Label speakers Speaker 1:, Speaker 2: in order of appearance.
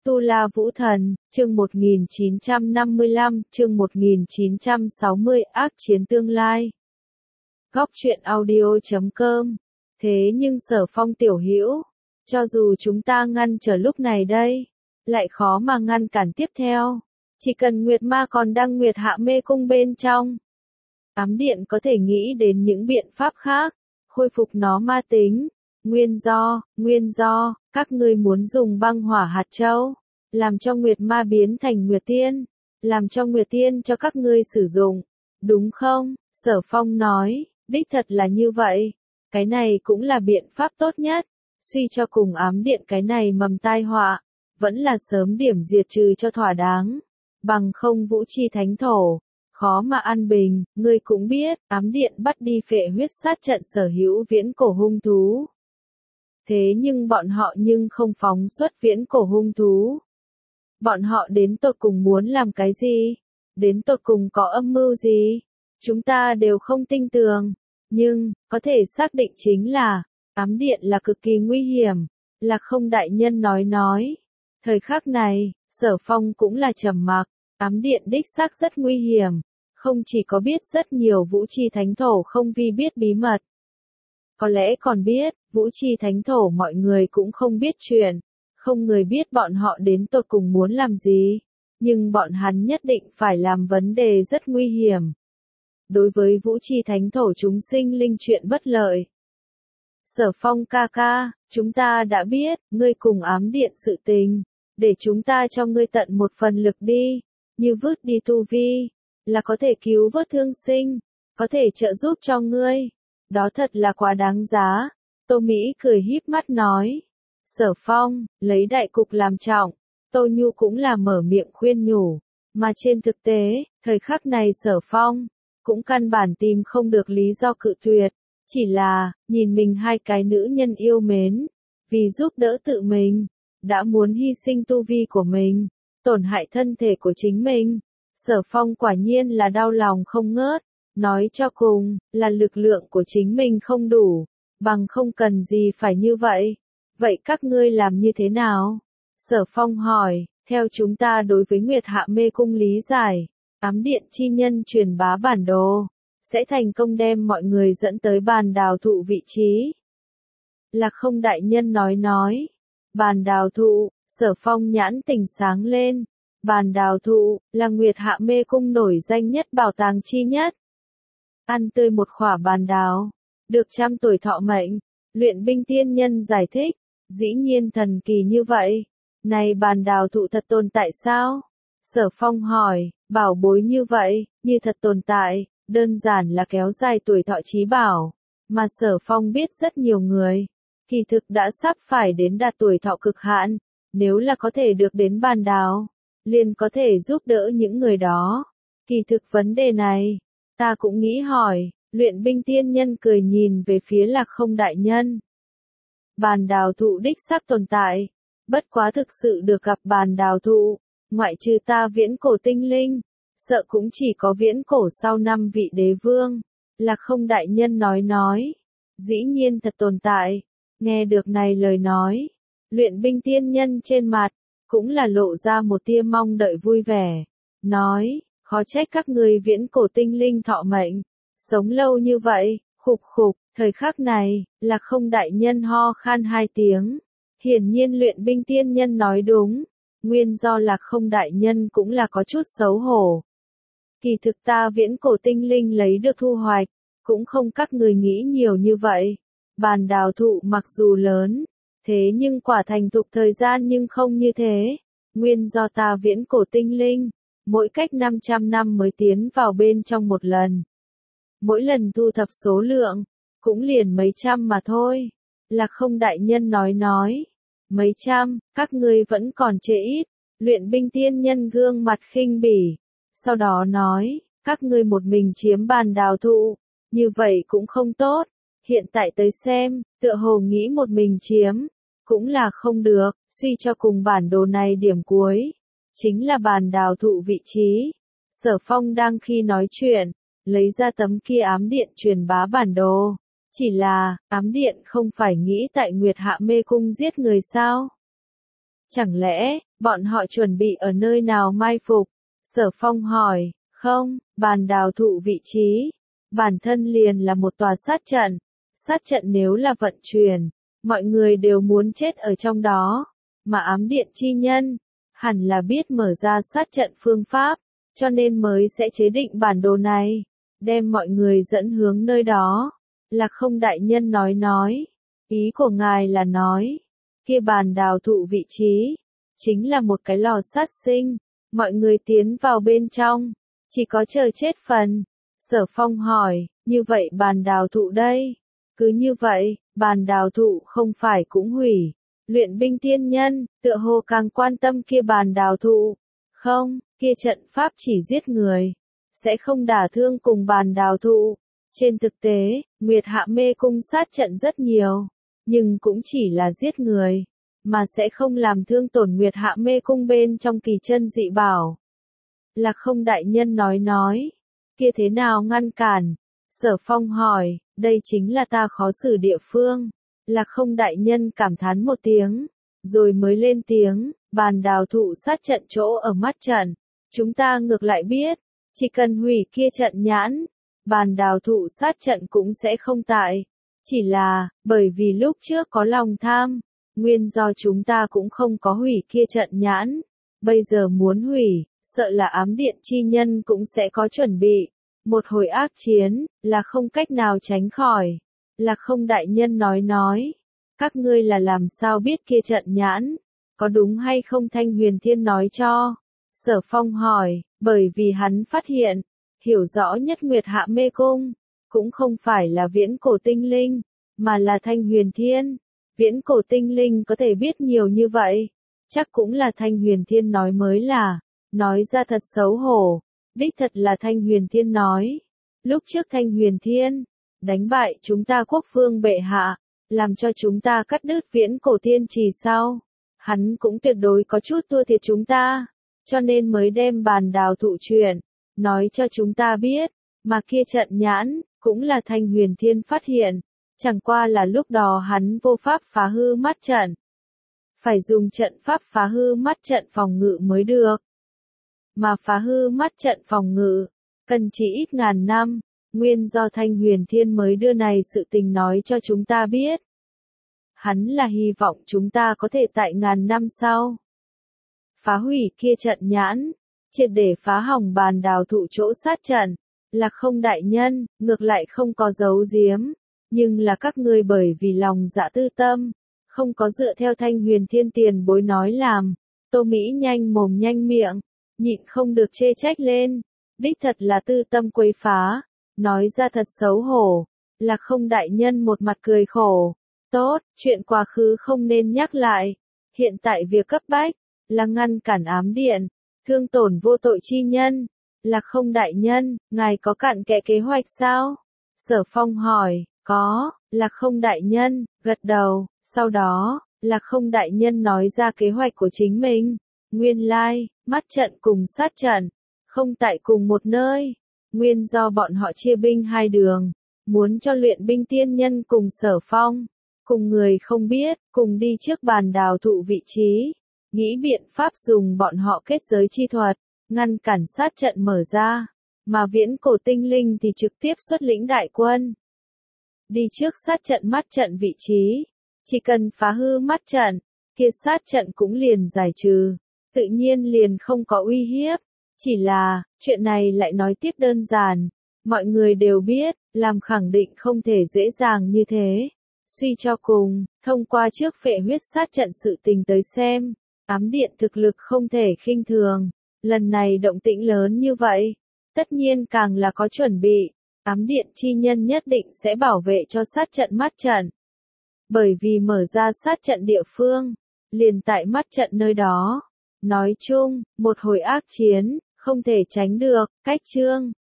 Speaker 1: Tu La Vũ Thần, chương 1955, chương 1960, ác chiến tương lai. Góc truyện audio.com. Thế nhưng Sở Phong tiểu hữu, cho dù chúng ta ngăn trở lúc này đây, lại khó mà ngăn cản tiếp theo. Chỉ cần Nguyệt Ma còn đang Nguyệt Hạ Mê Cung bên trong, ám điện có thể nghĩ đến những biện pháp khác, khôi phục nó ma tính. Nguyên do, các ngươi muốn dùng băng hỏa hạt châu, làm cho Nguyệt Ma biến thành Nguyệt Tiên, làm cho Nguyệt Tiên cho các ngươi sử dụng, đúng không? Sở Phong nói, đích thật là như vậy, cái này cũng là biện pháp tốt nhất, suy cho cùng ám điện cái này mầm tai họa, vẫn là sớm điểm diệt trừ cho thỏa đáng, bằng không vũ chi thánh thổ, khó mà an bình. Ngươi cũng biết, ám điện bắt đi phệ huyết sát trận sở hữu viễn cổ hung thú. Thế nhưng bọn họ không phóng xuất viễn cổ hung thú. Bọn họ đến tột cùng muốn làm cái gì? Đến tột cùng có âm mưu gì? Chúng ta đều không tin tưởng. Nhưng, có thể xác định chính là, ám điện là cực kỳ nguy hiểm. Lạc Không đại nhân nói. Thời khắc này, Sở Phong cũng là trầm mặc. Ám điện đích xác rất nguy hiểm. Không chỉ có biết rất nhiều vũ chi thánh thổ không vi biết bí mật. Có lẽ còn biết, vũ chi thánh thổ mọi người cũng không biết chuyện, không người biết bọn họ đến tột cùng muốn làm gì, nhưng bọn hắn nhất định phải làm vấn đề rất nguy hiểm. Đối với vũ chi thánh thổ chúng sinh linh chuyện bất lợi. Sở Phong ca ca, chúng ta đã biết, ngươi cùng ám điện sự tình, để chúng ta cho ngươi tận một phần lực đi, như vứt đi tu vi, là có thể cứu vớt thương sinh, có thể trợ giúp cho ngươi. Đó thật là quá đáng giá. Tô Mỹ cười híp mắt nói. Sở Phong, lấy đại cục làm trọng. Tô Nhu cũng là mở miệng khuyên nhủ. Mà trên thực tế, thời khắc này Sở Phong, cũng căn bản tìm không được lý do cự tuyệt. Chỉ là, nhìn mình hai cái nữ nhân yêu mến. Vì giúp đỡ tự mình, đã muốn hy sinh tu vi của mình, tổn hại thân thể của chính mình. Sở Phong quả nhiên là đau lòng không ngớt. Nói cho cùng, là lực lượng của chính mình không đủ, bằng không cần gì phải như vậy. Vậy các ngươi làm như thế nào? Sở Phong hỏi, theo chúng ta đối với Nguyệt Hạ Mê Cung lý giải, ám điện chi nhân truyền bá bản đồ, sẽ thành công đem mọi người dẫn tới bàn đào thụ vị trí. Lạc Không đại nhân nói, bàn đào thụ, Sở Phong nhãn tỉnh sáng lên, bàn đào thụ, là Nguyệt Hạ Mê Cung nổi danh nhất bảo tàng chi nhất. Ăn tươi một khỏa bàn đào, được 100 tuổi thọ mệnh. Luyện binh tiên nhân giải thích, dĩ nhiên thần kỳ như vậy. Này bàn đào thụ thật tồn tại sao? Sở Phong hỏi, bảo bối như vậy, như thật tồn tại, đơn giản là kéo dài tuổi thọ chí bảo. Mà Sở Phong biết rất nhiều người, kỳ thực đã sắp phải đến đạt tuổi thọ cực hạn, nếu là có thể được đến bàn đào, liền có thể giúp đỡ những người đó. Kỳ thực vấn đề này, ta cũng nghĩ hỏi. Luyện binh tiên nhân cười nhìn về phía Lạc Không đại nhân. Bàn đào thụ đích xác tồn tại, bất quá thực sự được gặp bàn đào thụ, ngoại trừ ta viễn cổ tinh linh, sợ cũng chỉ có viễn cổ sau 5 vị đế vương. Lạc Không đại nhân nói, dĩ nhiên thật tồn tại. Nghe được này lời nói, luyện binh tiên nhân trên mặt, cũng là lộ ra một tia mong đợi vui vẻ, nói, khó trách các người viễn cổ tinh linh thọ mệnh, sống lâu như vậy. Khục, thời khắc này, Lạc Không đại nhân ho khan 2 tiếng. Hiển nhiên luyện binh tiên nhân nói đúng, nguyên do Lạc Không đại nhân cũng là có chút xấu hổ. Kỳ thực ta viễn cổ tinh linh lấy được thu hoạch, cũng không các người nghĩ nhiều như vậy. Bàn đào thụ mặc dù lớn, thế nhưng quả thành thục thời gian nhưng không như thế. Nguyên do ta viễn cổ tinh linh, mỗi cách 500 năm mới tiến vào bên trong một lần. Mỗi lần thu thập số lượng, cũng liền mấy trăm mà thôi. Lạc Không đại nhân nói, mấy trăm, các ngươi vẫn còn chê ít. Luyện binh tiên nhân gương mặt khinh bỉ, sau đó nói, các ngươi một mình chiếm bàn đào thụ, như vậy cũng không tốt. Hiện tại tới xem, tựa hồ nghĩ một mình chiếm, cũng là không được. Suy cho cùng bản đồ này điểm cuối, chính là bàn đào thụ vị trí. Sở Phong đang khi nói chuyện, lấy ra tấm kia ám điện truyền bá bản đồ. Chỉ là, ám điện không phải nghĩ tại Nguyệt Hạ Mê Cung giết người sao? Chẳng lẽ, Bọn họ chuẩn bị ở nơi nào mai phục? Sở Phong hỏi, không, bàn đào thụ vị trí. Bản thân liền là một tòa sát trận. Sát trận nếu là vận chuyển, mọi người đều muốn chết ở trong đó. Mà ám điện chi nhân, hẳn là biết mở ra sát trận phương pháp, cho nên mới sẽ chế định bản đồ này, đem mọi người dẫn hướng nơi đó. Lạc Không đại nhân nói, ý của ngài là nói, kia bàn đào thụ vị trí, chính là một cái lò sát sinh, mọi người tiến vào bên trong, chỉ có chờ chết phần. Sở Phong hỏi, như vậy bàn đào thụ đây? Cứ như vậy, bàn đào thụ không phải cũng hủy. Luyện binh tiên nhân, tựa hồ càng quan tâm kia bàn đào thụ. Không, kia trận pháp chỉ giết người, sẽ không đả thương cùng bàn đào thụ. Trên thực tế, Nguyệt Hạ Mê Cung sát trận rất nhiều, nhưng cũng chỉ là giết người, mà sẽ không làm thương tổn Nguyệt Hạ Mê Cung bên trong kỳ chân dị bảo. Lạc Không đại nhân nói, kia thế nào ngăn cản? Sở Phong hỏi, đây chính là ta khó xử địa phương. Lạc Không đại nhân cảm thán một tiếng, rồi mới lên tiếng, bàn đào thụ sát trận chỗ ở mắt trận. Chúng ta ngược lại biết, chỉ cần hủy kia trận nhãn, bàn đào thụ sát trận cũng sẽ không tại. Chỉ là, bởi vì lúc trước có lòng tham, nguyên do chúng ta cũng không có hủy kia trận nhãn. Bây giờ muốn hủy, sợ là ám điện chi nhân cũng sẽ có chuẩn bị. Một hồi ác chiến, là không cách nào tránh khỏi. Lạc Không đại nhân nói, các ngươi là làm sao biết kia trận nhãn, có đúng hay không Thanh Huyền Thiên nói cho? Sở Phong hỏi, bởi vì hắn phát hiện, hiểu rõ nhất Nguyệt Hạ Mê Cung, cũng không phải là viễn cổ tinh linh, mà là Thanh Huyền Thiên. Viễn cổ tinh linh có thể biết nhiều như vậy, chắc cũng là Thanh Huyền Thiên nói mới là, nói ra thật xấu hổ, đích thật là Thanh Huyền Thiên nói. Lúc trước Thanh Huyền Thiên đánh bại chúng ta quốc vương bệ hạ, làm cho chúng ta cắt đứt viễn cổ thiên trì sau. Hắn cũng tuyệt đối có chút thua thiệt chúng ta, cho nên mới đem bàn đào thụ chuyện, nói cho chúng ta biết, mà kia trận nhãn, cũng là Thanh Huyền Thiên phát hiện, chẳng qua là lúc đó hắn vô pháp phá hư mắt trận. Phải dùng trận pháp phá hư mắt trận phòng ngự mới được. Mà phá hư mắt trận phòng ngự, cần chỉ ít ngàn năm. Nguyên do Thanh Huyền Thiên mới đưa này sự tình nói cho chúng ta biết. Hắn là hy vọng chúng ta có thể tại ngàn năm sau phá hủy kia trận nhãn, triệt để phá hỏng bàn đào thụ chỗ sát trận. Lạc Không đại nhân, ngược lại không có giấu giếm, nhưng là các ngươi bởi vì lòng dạ tư tâm, không có dựa theo Thanh Huyền Thiên tiền bối nói làm. Tô Mỹ nhanh mồm nhanh miệng, nhịn không được chê trách lên, đích thật là tư tâm quấy phá. Nói ra thật xấu hổ, Lạc Không đại nhân một mặt cười khổ. Tốt, chuyện quá khứ không nên nhắc lại. Hiện tại việc cấp bách, là ngăn cản ám điện, thương tổn vô tội chi nhân. Lạc Không đại nhân, ngài có cặn kẽ kế hoạch sao? Sở Phong hỏi, có, Lạc Không đại nhân, gật đầu. Sau đó, Lạc Không đại nhân nói ra kế hoạch của chính mình. Nguyên lai, mắt trận cùng sát trận, không tại cùng một nơi. Nguyên do bọn họ chia binh hai đường, muốn cho luyện binh tiên nhân cùng Sở Phong, cùng người không biết, cùng đi trước bàn đào thụ vị trí, nghĩ biện pháp dùng bọn họ kết giới chi thuật, ngăn cản sát trận mở ra, mà viễn cổ tinh linh thì trực tiếp xuất lĩnh đại quân. Đi trước sát trận mắt trận vị trí, chỉ cần phá hư mắt trận, kia sát trận cũng liền giải trừ, tự nhiên liền không có uy hiếp. Chỉ là, chuyện này lại nói tiếp đơn giản, mọi người đều biết, làm khẳng định không thể dễ dàng như thế. Suy cho cùng, thông qua trước phệ huyết sát trận sự tình tới xem, ám điện thực lực không thể khinh thường, lần này động tĩnh lớn như vậy, tất nhiên càng là có chuẩn bị, ám điện chi nhân nhất định sẽ bảo vệ cho sát trận mắt trận. Bởi vì mở ra sát trận địa phương, liền tại mắt trận nơi đó. Nói chung, một hồi ác chiến, không thể tránh được. Cách chương